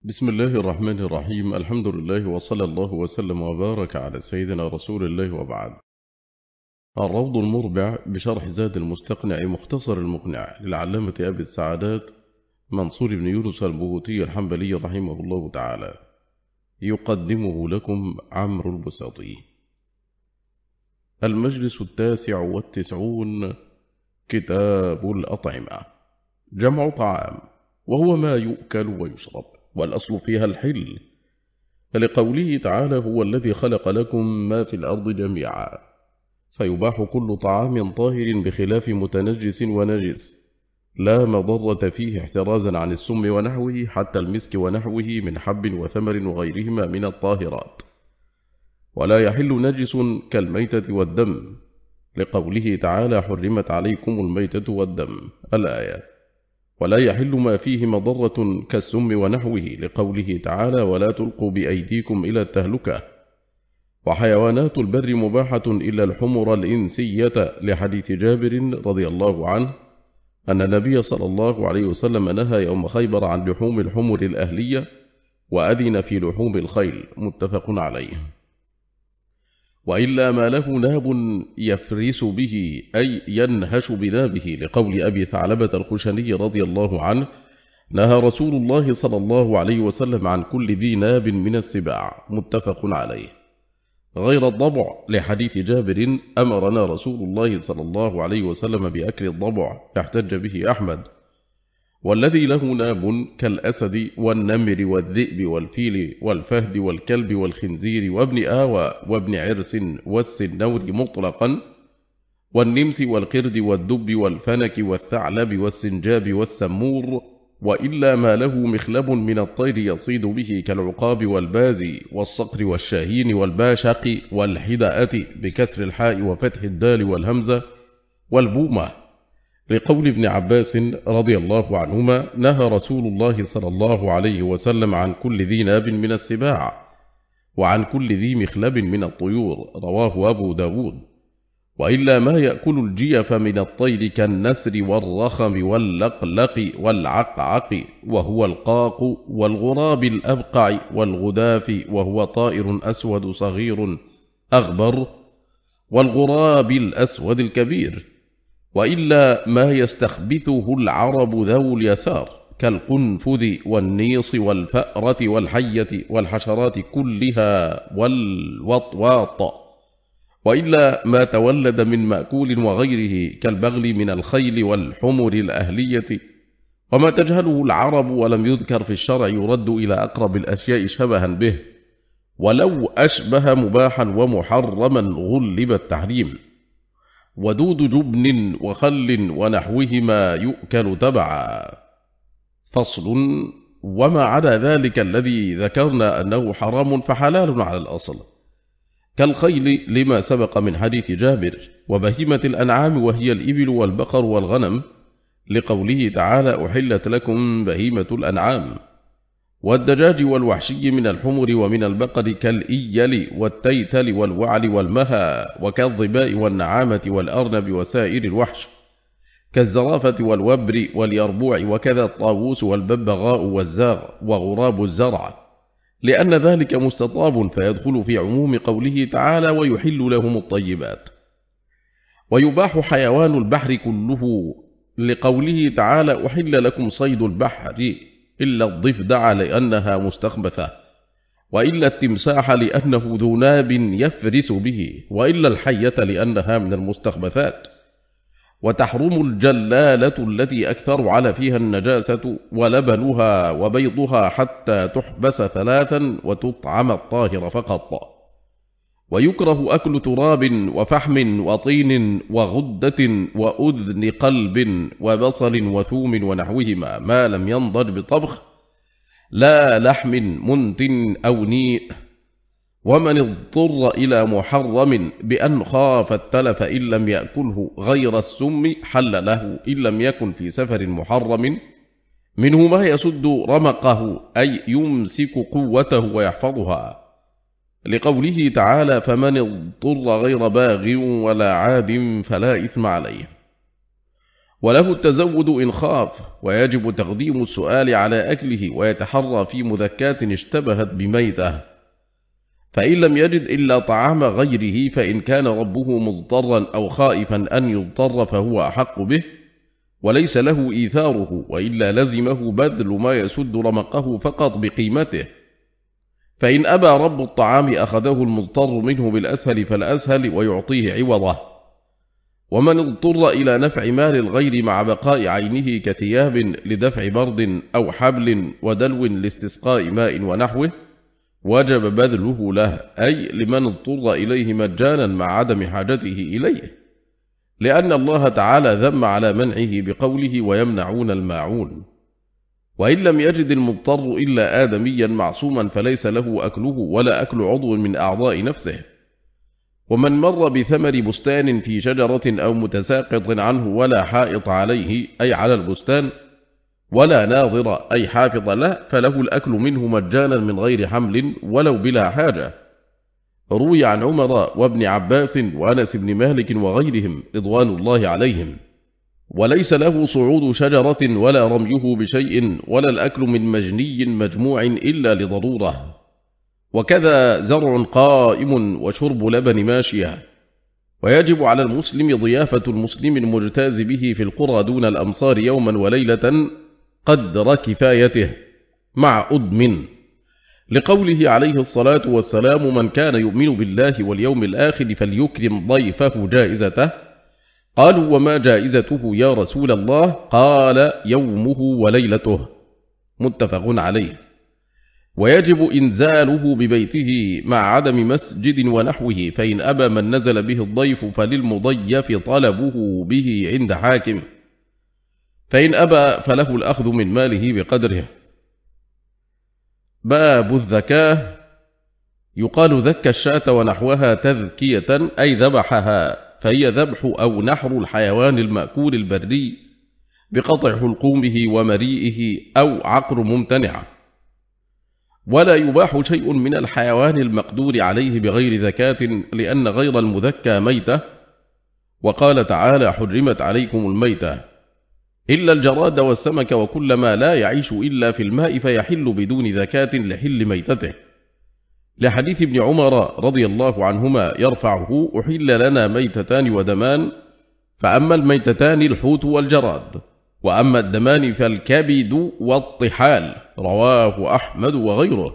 بسم الله الرحمن الرحيم. الحمد لله وصلى الله وسلم وبارك على سيدنا رسول الله وبعد. الروض المربع بشرح زاد المستقنع مختصر المقنع للعلامة أبي السعادات منصور بن يونس البهوتي الحنبلي رحمه الله تعالى، يقدمه لكم عمرو البساطي. المجلس 99، كتاب الأطعمة. جمع طعام، وهو ما يؤكل ويشرب، والأصل فيها الحل، لقوله تعالى: هو الذي خلق لكم ما في الأرض جميعا، فيباح كل طعام طاهر بخلاف متنجس ونجس، لا مضرة فيه احترازا عن السم ونحوه، حتى المسك ونحوه من حب وثمر وغيرهما من الطاهرات. ولا يحل نجس كالميتة والدم، لقوله تعالى: حرمت عليكم الميتة والدم، الآية. ولا يحل ما فيه مضرة كالسم ونحوه، لقوله تعالى: ولا تلقوا بأيديكم إلى التهلكة. وحيوانات البر مباحة إلا الحمر الإنسية، لحديث جابر رضي الله عنه أن النبي صلى الله عليه وسلم نهى يوم خيبر عن لحوم الحمر الأهلية، وأذن في لحوم الخيل، متفق عليه. وإلا ما له ناب يفرس به، أي ينهش بنابه، لقول أبي ثعلبة الخشني رضي الله عنه: نهى رسول الله صلى الله عليه وسلم عن كل ذي ناب من السباع، متفق عليه، غير الضبع، لحديث جابر: أمرنا رسول الله صلى الله عليه وسلم بأكل الضبع، احتج به أحمد. والذي له ناب كالأسد والنمر والذئب والفيل والفهد والكلب والخنزير وابن آوى وابن عرس والسنور مطلقا، والنمس والقرد والدب والفنك والثعلب والسنجاب والسمور. وإلا ما له مخلب من الطير يصيد به، كالعقاب والبازي والصقر والشاهين والباشق والحدأة بكسر الحاء وفتح الدال والهمزة، والبومة، لقول ابن عباس رضي الله عنهما: نهى رسول الله صلى الله عليه وسلم عن كل ذي ناب من السباع، وعن كل ذي مخلب من الطيور، رواه أبو داود. وإلا ما يأكل الجيف من الطير، كالنسر والرخم واللقلق والعقعق وهو القاق، والغراب الأبقع، والغداف وهو طائر أسود صغير أغبر، والغراب الأسود الكبير. وإلا ما يستخبثه العرب ذو اليسار، كالقنفذ والنيص والفأرة والحية والحشرات كلها والوطواط. وإلا ما تولد من مأكول وغيره، كالبغل من الخيل والحمر الأهلية. وما تجهله العرب ولم يذكر في الشرع يرد إلى أقرب الأشياء شبها به، ولو أشبه مباحا ومحرما غلب التحريم. ودود جبن وخل ونحوهما يؤكل تبعا. فصل: وما عدا ذلك الذي ذكرنا أنه حرام فحلال على الأصل، كالخيل لما سبق من حديث جابر، وبهيمة الأنعام وهي الإبل والبقر والغنم، لقوله تعالى: أحلت لكم بهيمة الأنعام. والدجاج والوحشي من الحمر ومن البقر، كالإيل والتيتل والوعل والمهى، وكالظباء والنعامة والأرنب وسائر الوحش، كالزرافة والوبر واليربوع، وكذا الطاووس والببغاء والزاغ وغراب الزرع، لأن ذلك مستطاب، فيدخل في عموم قوله تعالى: ويحل لهم الطيبات. ويباح حيوان البحر كله، لقوله تعالى: أحل لكم صيد البحر إلا الضفدع لأنها مستخبثة، وإلا التمساح لأنه ذو ناب يفرس به، وإلا الحية لأنها من المستخبثات. وتحرم الجلالة التي أكثر على فيها النجاسة، ولبنها وبيضها، حتى تحبس 3 وتطعم الطاهر فقط. ويكره أكل تراب وفحم وطين وغدة وأذن قلب وبصل وثوم ونحوهما، ما لم ينضج بطبخ، لا لحم منتن أو نيء. ومن اضطر إلى محرم بأن خاف التلف إن لم يأكله غير السم، حل له إن لم يكن في سفر محرم، منه ما يسد رمقه، أي يمسك قوته ويحفظها، لقوله تعالى: فمن اضطر غير باغ ولا عاد فلا إثم عليه. وله التزود إن خاف، ويجب تقديم السؤال على أكله، ويتحرى في مذكاة اشتبهت بميتة. فإن لم يجد إلا طعام غيره، فإن كان ربه مضطرا أو خائفا أن يضطر فهو أحق به، وليس له إيثاره، وإلا لزمه بذل ما يسد رمقه فقط بقيمته. فإن أبى رب الطعام أخذه المضطر منه بالأسهل فالأسهل ويعطيه عوضه. ومن اضطر إلى نفع مال الغير مع بقاء عينه كثياب لدفع برد أو حبل ودلو لاستسقاء ماء ونحوه، وجب بذله له، أي لمن اضطر إليه مجانا مع عدم حاجته إليه، لأن الله تعالى ذم على منعه بقوله ويمنعون الماعون. وإن لم يجد المضطر إلا آدميا معصوما فليس له أكله ولا أكل عضو من أعضاء نفسه. ومن مر بثمر بستان في شجرة أو متساقط عنه ولا حائط عليه أي على البستان، ولا ناظر أي حافظ له، فله الأكل منه مجانا من غير حمل ولو بلا حاجة. روي عن عمر وابن عباس وأنس بن مالك وغيرهم رضوان الله عليهم. وليس له صعود شجرة ولا رميه بشيء ولا الأكل من مجني مجموع إلا لضرورة. وكذا زرع قائم وشرب لبن ماشية. ويجب على المسلم ضيافة المسلم المجتاز به في القرى دون الأمصار يوما وليلة قدر كفايته مع أدم، لقوله عليه الصلاة والسلام من كان يؤمن بالله واليوم الآخر فليكرم ضيفه جائزته. قالوا وما جائزته يا رسول الله؟ قال يومه وليلته، متفق عليه. ويجب إنزاله ببيته مع عدم مسجد ونحوه، فإن أبى من نزل به الضيف فللمضيف طلبه به عند حاكم، فإن أبى فله الأخذ من ماله بقدره. باب الذكاة. يقال ذك الشاة ونحوها تذكية أي ذبحها، فهي ذبح أو نحر الحيوان المأكول البري بقطع حلقومه ومريئه أو عقر ممتنعة. ولا يباح شيء من الحيوان المقدور عليه بغير ذكاة، لأن غير المذكى ميتة، وقال تعالى حرمت عليكم الميتة، إلا الجراد والسمك وكل ما لا يعيش إلا في الماء فيحل بدون ذكاة لحل ميتته، لحديث ابن عمر رضي الله عنهما يرفعه أحل لنا ميتتان ودمان، فأما الميتتان الحوت والجراد، وأما الدمان فالكبد والطحال، رواه أحمد وغيره.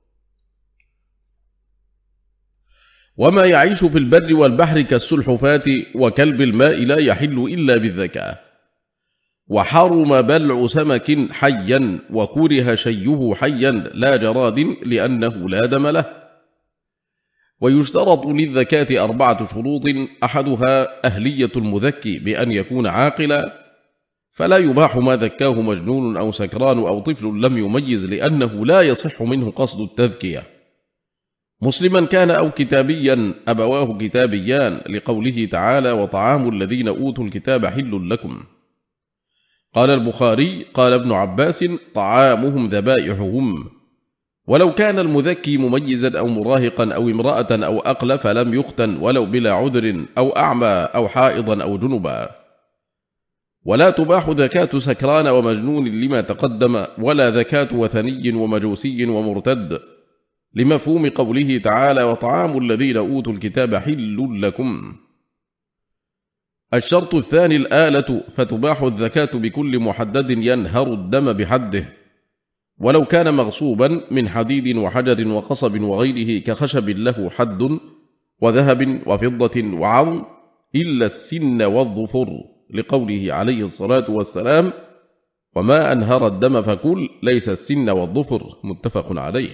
وما يعيش في البر والبحر كالسلحفاة وكلب الماء لا يحل إلا بالذكاة. وحرم بلع سمك حيا وكره شيه حيا لا جراد لأنه لا دم له. ويشترط للذكاة 4 شروط، أحدها أهلية المذكي بأن يكون عاقلا، فلا يباح ما ذكاه مجنون أو سكران أو طفل لم يميز، لأنه لا يصح منه قصد التذكية. مسلما كان أو كتابيا أبواه كتابيان، لقوله تعالى وطعام الذين أوتوا الكتاب حل لكم. قال البخاري قال ابن عباس طعامهم ذبائحهم. ولو كان المذكي مميزا أو مراهقا أو امرأة أو أقل فلم يختن ولو بلا عذر أو أعمى أو حائضا أو جنبا. ولا تباح ذكاة سكران ومجنون لما تقدم، ولا ذكاة وثني ومجوسي ومرتد، لمفهوم قوله تعالى وطعام الذين أوتوا الكتاب حل لكم. الشرط الثاني الآلة، فتباح الذكاة بكل محدد ينهر الدم بحده، ولو كان مغصوبا من حديد وحجر وقصب وغيره كخشب له حد وذهب وفضة وعظم، إلا السن والظفر، لقوله عليه الصلاة والسلام وما أنهر الدم فكل، ليس السن والظفر، متفق عليه.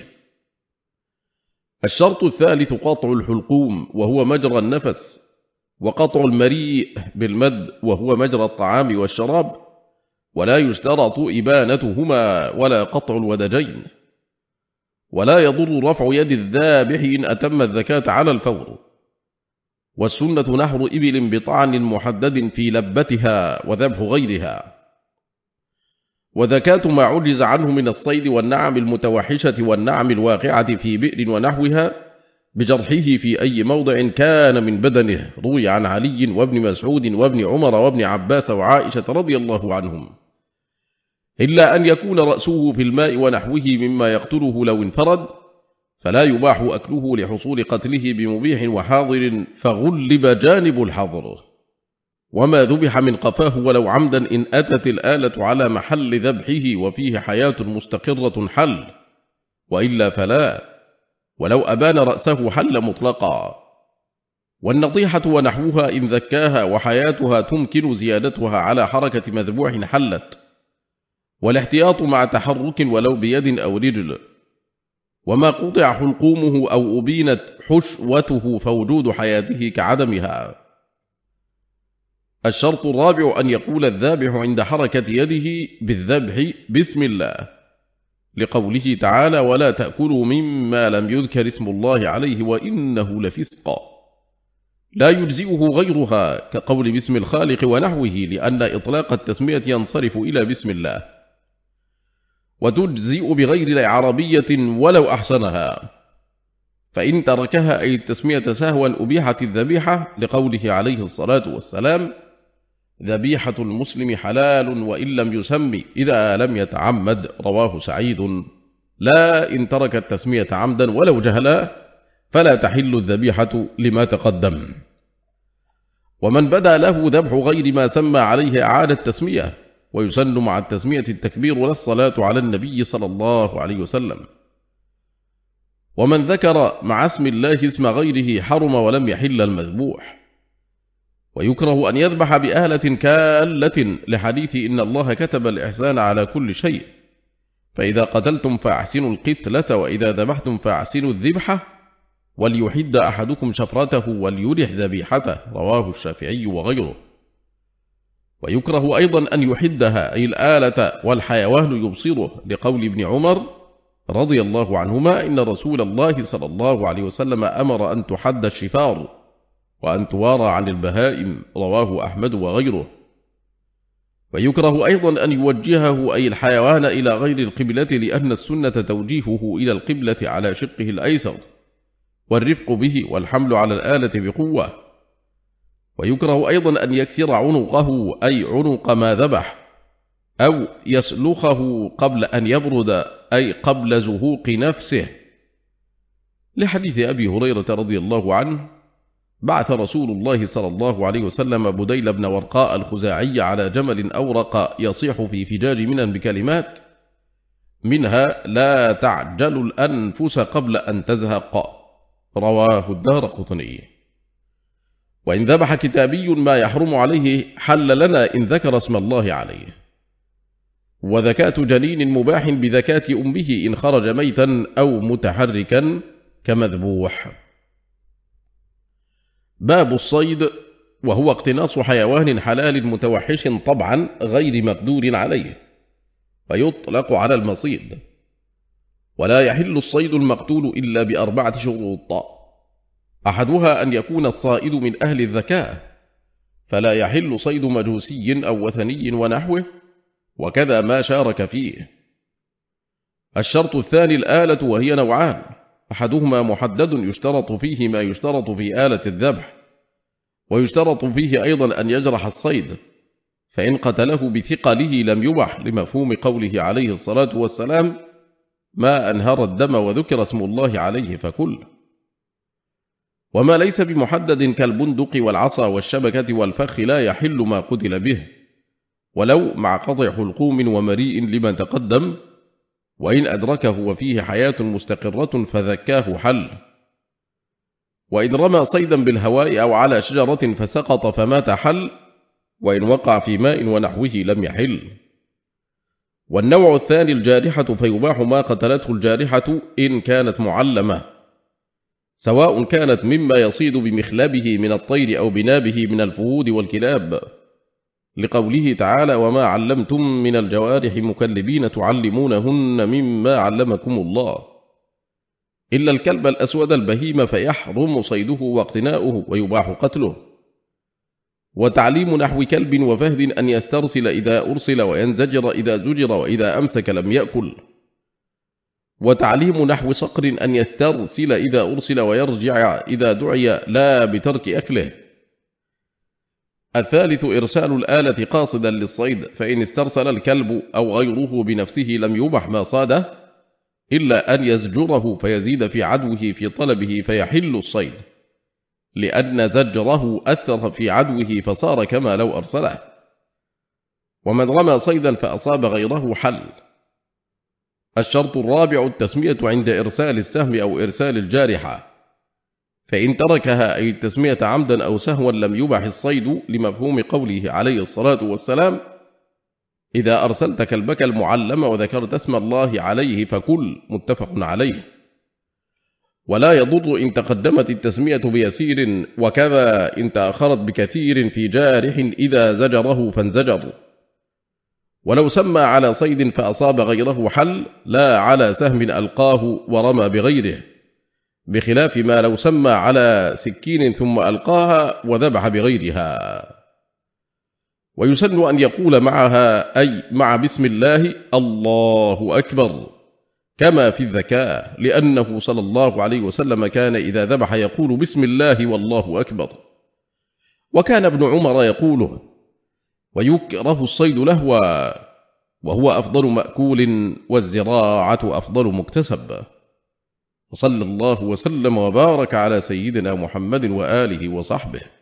الشرط الثالث قطع الحلقوم وهو مجرى النفس، وقطع المريء بالمد وهو مجرى الطعام والشراب، ولا يشترط إبانتهما ولا قطع الودجين. ولا يضر رفع يد الذابح إن أتم الذكاة على الفور. والسنة نحر إبل بطعن محدد في لبتها وذبح غيرها. وذكاة ما عجز عنه من الصيد والنعم المتوحشة والنعم الواقعة في بئر ونحوها بجرحه في أي موضع كان من بدنه. روي عن علي وابن مسعود وابن عمر وابن عباس وعائشة رضي الله عنهم، إلا أن يكون رأسه في الماء ونحوه مما يقتله لو انفرد، فلا يباح أكله لحصول قتله بمبيح وحاضر، فغلب جانب الحظر. وما ذبح من قفاه ولو عمدا إن أتت الآلة على محل ذبحه وفيه حياة مستقرة حل، وإلا فلا، ولو أبان رأسه حل مطلقا. والنطيحة ونحوها إن ذكاها وحياتها تمكن زيادتها على حركة مذبوح حلت، والاحتياط مع تحرك ولو بيد أو رجل. وما قطع حلقومه أو أبينت حشوته فوجود حياته كعدمها. الشرط الرابع أن يقول الذابح عند حركة يده بالذبح بسم الله، لقوله تعالى: ولا تأكلوا مما لم يذكر اسم الله عليه وإنه لفسق. لا يجزئه غيرها كقول بسم الخالق ونحوه، لأن إطلاق التسمية ينصرف إلى بسم الله، وتجزئ بغير عربية ولو أحسنها، فإن تركها أي التسمية سهوا أبيحت الذبيحة، لقوله عليه الصلاة والسلام: ذبيحة المسلم حلال وإن لم يسمي إذا لم يتعمد. رواه سعيد. لا إن ترك التسمية عمدا ولو جهلا فلا تحل الذبيحة لما تقدم. ومن بدا له ذبح غير ما سمى عليه أعاد التسمية، ويسن مع التسمية التكبير والصلاة على النبي صلى الله عليه وسلم. ومن ذكر مع اسم الله اسم غيره حرم ولم يحل المذبوح. ويكره أن يذبح بآلة كالة، لحديث إن الله كتب الإحسان على كل شيء، فإذا قتلتم فأحسنوا القتلة وإذا ذبحتم فأحسنوا الذبحة، وليحد أحدكم شفرته وليرح ذبيحته. رواه الشافعي وغيره. ويكره أيضا أن يحدها أي الآلة والحيوان يبصره، لقول ابن عمر رضي الله عنهما: إن رسول الله صلى الله عليه وسلم أمر أن تحد الشفار وأن توارى عن البهائم. رواه أحمد وغيره. ويكره أيضا أن يوجهه أي الحيوان إلى غير القبلة، لأن السنة توجيهه إلى القبلة على شقه الأيسر، والرفق به والحمل على الآلة بقوة. ويكره أيضا أن يكسر عنقه أي عنق ما ذبح، أو يسلخه قبل أن يبرد أي قبل زهوق نفسه، لحديث أبي هريرة رضي الله عنه: بعث رسول الله صلى الله عليه وسلم بديل بن ورقاء الخزاعي على جمل أورق يصيح في فجاج منى بكلمات منها: لا تعجلوا الأنفس قبل أن تزهق. رواه الدارقطني. وإن ذبح كتابي ما يحرم عليه حل لنا إن ذكر اسم الله عليه. وذكاة جنين مباح بذكاة أمه إن خرج ميتا أو متحركا كمذبوح. باب الصيد، وهو اقتناص حيوان حلال متوحش طبعا غير مقدور عليه، فيطلق على المصيد. ولا يحل الصيد المقتول إلا ب4 شروط: أحدها أن يكون الصائد من أهل الذكاء، فلا يحل صيد مجوسي أو وثني ونحوه، وكذا ما شارك فيه. الشرط الثاني الآلة، وهي نوعان: أحدهما محدد يشترط فيه ما يشترط في آلة الذبح، ويشترط فيه أيضا أن يجرح الصيد، فإن قتله بثقله لم يبح، لمفهوم قوله عليه الصلاة والسلام: ما أنهر الدم وذكر اسم الله عليه فكل. وما ليس بمحدد كالبندق والعصا والشبكة والفخ لا يحل ما قتل به، ولو مع قطع حلقوم ومريء لما تقدم، وإن أدركه وفيه حياة مستقرة فذكاه حل. وإن رمى صيدا بالهواء أو على شجرة فسقط فمات حل، وإن وقع في ماء ونحوه لم يحل. والنوع الثاني الجارحة، فيباح ما قتلته الجارحة إن كانت معلمة، سواء كانت مما يصيد بمخلبه من الطير أو بنابه من الفهود والكلاب، لقوله تعالى: وما علمتم من الجوارح مكلبين تعلمونهن مما علمكم الله، إلا الكلب الأسود البهيم فيحرم صيده واقتناؤه ويباح قتله. وتعليم نحو كلب وفهد أن يسترسل إذا أرسل، وينزجر إذا زجر، وإذا أمسك لم يأكل. وتعليم نحو صقر أن يسترسل إذا أرسل ويرجع إذا دعي، لا بترك أكله. الثالث إرسال الآلة قاصدا للصيد، فإن استرسل الكلب أو غيره بنفسه لم يبح ما صاده إلا أن يزجره فيزيد في عدوه في طلبه فيحل الصيد، لأن زجره أثر في عدوه فصار كما لو أرسله. ومن رمى صيدا فأصاب غيره حل. الشرط الرابع التسمية عند إرسال السهم أو إرسال الجارحة، فإن تركها أي التسمية عمدا أو سهوا لم يبح الصيد، لمفهوم قوله عليه الصلاة والسلام: إذا أرسلت كلبك المعلم وذكرت اسم الله عليه فكل، متفق عليه. ولا يضر إن تقدمت التسمية بيسير، وكذا إن تأخرت بكثير في جارح إذا زجره فانزجر. ولو سمى على صيد فأصاب غيره حل، لا على سهم ألقاه ورمى بغيره، بخلاف ما لو سمى على سكين ثم ألقاها وذبح بغيرها. ويسن أن يقول معها أي مع بسم الله الله أكبر، كما في الذكاء، لأنه صلى الله عليه وسلم كان إذا ذبح يقول بسم الله والله أكبر. وكان ابن عمر يقوله. ويكره الصيد لهوا، وهو أفضل مأكول، والزراعة أفضل مكتسب. وصلى الله وسلم وبارك على سيدنا محمد وآله وصحبه.